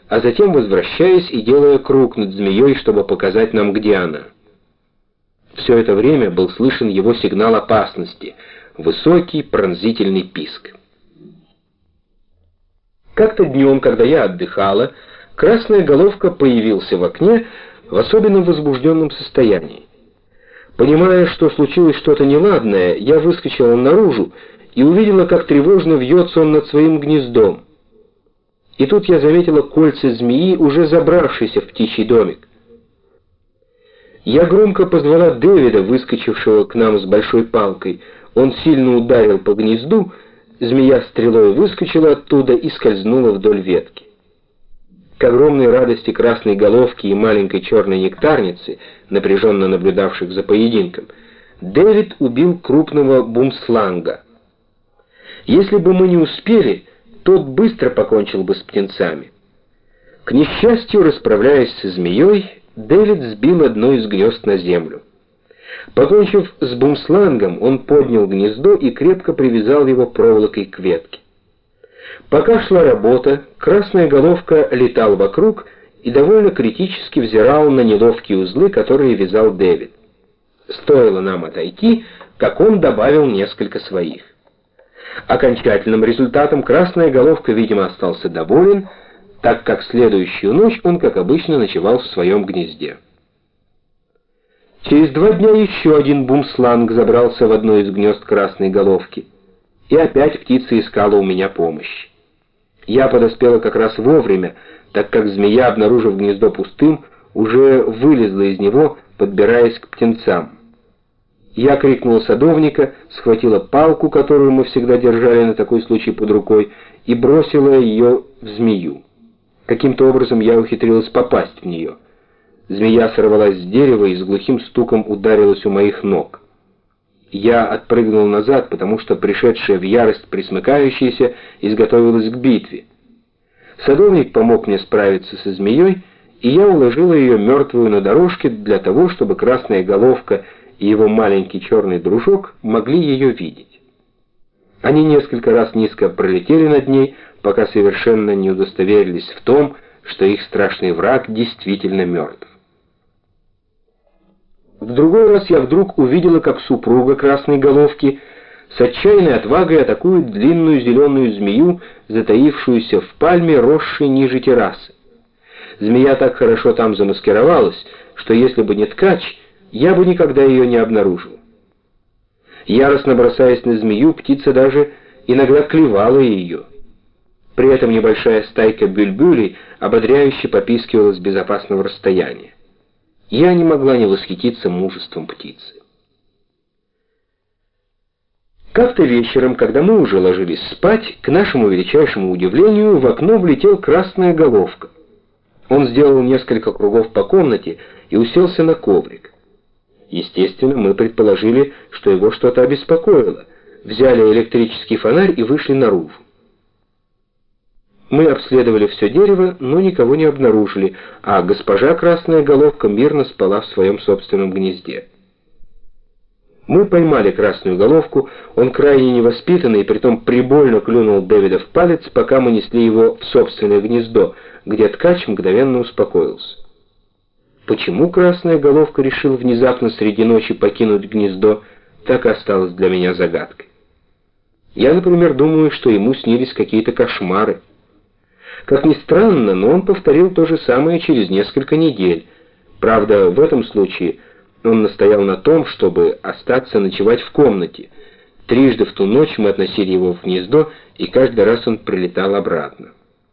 а затем возвращаясь и делая круг над змеей, чтобы показать нам, где она. Все это время был слышен его сигнал опасности — высокий пронзительный писк. Как-то днем, когда я отдыхала, красная головка появился в окне в особенно возбужденном состоянии. Понимая, что случилось что-то неладное, я выскочила наружу и увидела, как тревожно вьется он над своим гнездом. И тут я заметила кольца змеи, уже забравшейся в птичий домик. Я громко позвала Дэвида, выскочившего к нам с большой палкой. Он сильно ударил по гнезду, змея стрелой выскочила оттуда и скользнула вдоль ветки. К огромной радости красной головки и маленькой черной нектарницы, напряженно наблюдавших за поединком, Дэвид убил крупного бумсланга. Если бы мы не успели, тот быстро покончил бы с птенцами. К несчастью, расправляясь со змеей, Дэвид сбил одно из гнезд на землю. Покончив с бумслангом, он поднял гнездо и крепко привязал его проволокой к ветке. Пока шла работа, красная головка летал вокруг и довольно критически взирал на неловкие узлы, которые вязал Дэвид. Стоило нам отойти, как он добавил несколько своих. Окончательным результатом красная головка, видимо, остался доволен, так как следующую ночь он, как обычно, ночевал в своем гнезде. Через 2 дня еще один бумсланг забрался в одно из гнезд красной головки, и опять птица искала у меня помощи. Я подоспела как раз вовремя, так как змея, обнаружив гнездо пустым, уже вылезла из него, подбираясь к птенцам. Я крикнула садовника, схватила палку, которую мы всегда держали на такой случай под рукой, и бросила ее в змею. Каким-то образом я ухитрилась попасть в нее. Змея сорвалась с дерева и с глухим стуком ударилась у моих ног. Я отпрыгнул назад, потому что пришедшая в ярость пресмыкающаяся изготовилась к битве. Садовник помог мне справиться со змеей, и я уложила ее мертвую на дорожке для того, чтобы красная головка и его маленький черный дружок могли ее видеть. Они несколько раз низко пролетели над ней, пока совершенно не удостоверились в том, что их страшный враг действительно мертв. В другой раз я вдруг увидела, как супруга красной головки с отчаянной отвагой атакует длинную зеленую змею, затаившуюся в пальме, росшей ниже террасы. Змея так хорошо там замаскировалась, что если бы не ткач, я бы никогда ее не обнаружил. Яростно бросаясь на змею, птица даже иногда клевала ее. При этом небольшая стайка бюльбюлей ободряюще попискивала с безопасного расстояния. Я не могла не восхититься мужеством птицы. Как-то вечером, когда мы уже ложились спать, к нашему величайшему удивлению в окно влетел красная головка. Он сделал несколько кругов по комнате и уселся на коврик. Естественно, мы предположили, что его что-то обеспокоило, взяли электрический фонарь и вышли наружу. Мы обследовали все дерево, но никого не обнаружили, а госпожа красная головка мирно спала в своем собственном гнезде. Мы поймали красную головку, он крайне невоспитанный и притом прибольно клюнул Дэвида в палец, пока мы несли его в собственное гнездо, где ткач мгновенно успокоился. Почему красная головка решил внезапно среди ночи покинуть гнездо, так и осталось для меня загадкой. Я, например, думаю, что ему снились какие-то кошмары. Как ни странно, но он повторил то же самое через несколько недель. Правда, в этом случае он настоял на том, чтобы остаться ночевать в комнате. Трижды в ту ночь мы относили его в гнездо, и каждый раз он прилетал обратно.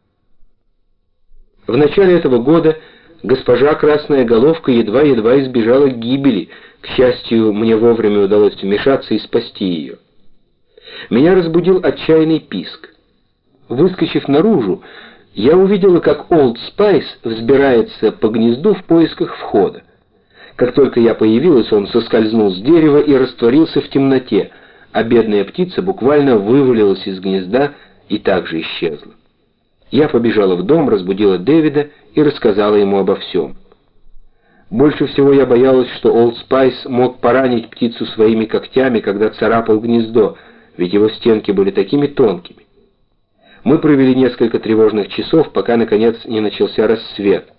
В начале этого года госпожа красная головка едва-едва избежала гибели. К счастью, мне вовремя удалось вмешаться и спасти ее. Меня разбудил отчаянный писк. Выскочив наружу, я увидела, как Олд Спайс взбирается по гнезду в поисках входа. Как только я появилась, он соскользнул с дерева и растворился в темноте, а бедная птица буквально вывалилась из гнезда и также исчезла. Я побежала в дом, разбудила Дэвида и рассказала ему обо всем. Больше всего я боялась, что Олд Спайс мог поранить птицу своими когтями, когда царапал гнездо, ведь его стенки были такими тонкими. Мы провели несколько тревожных часов, пока, наконец, не начался рассвет.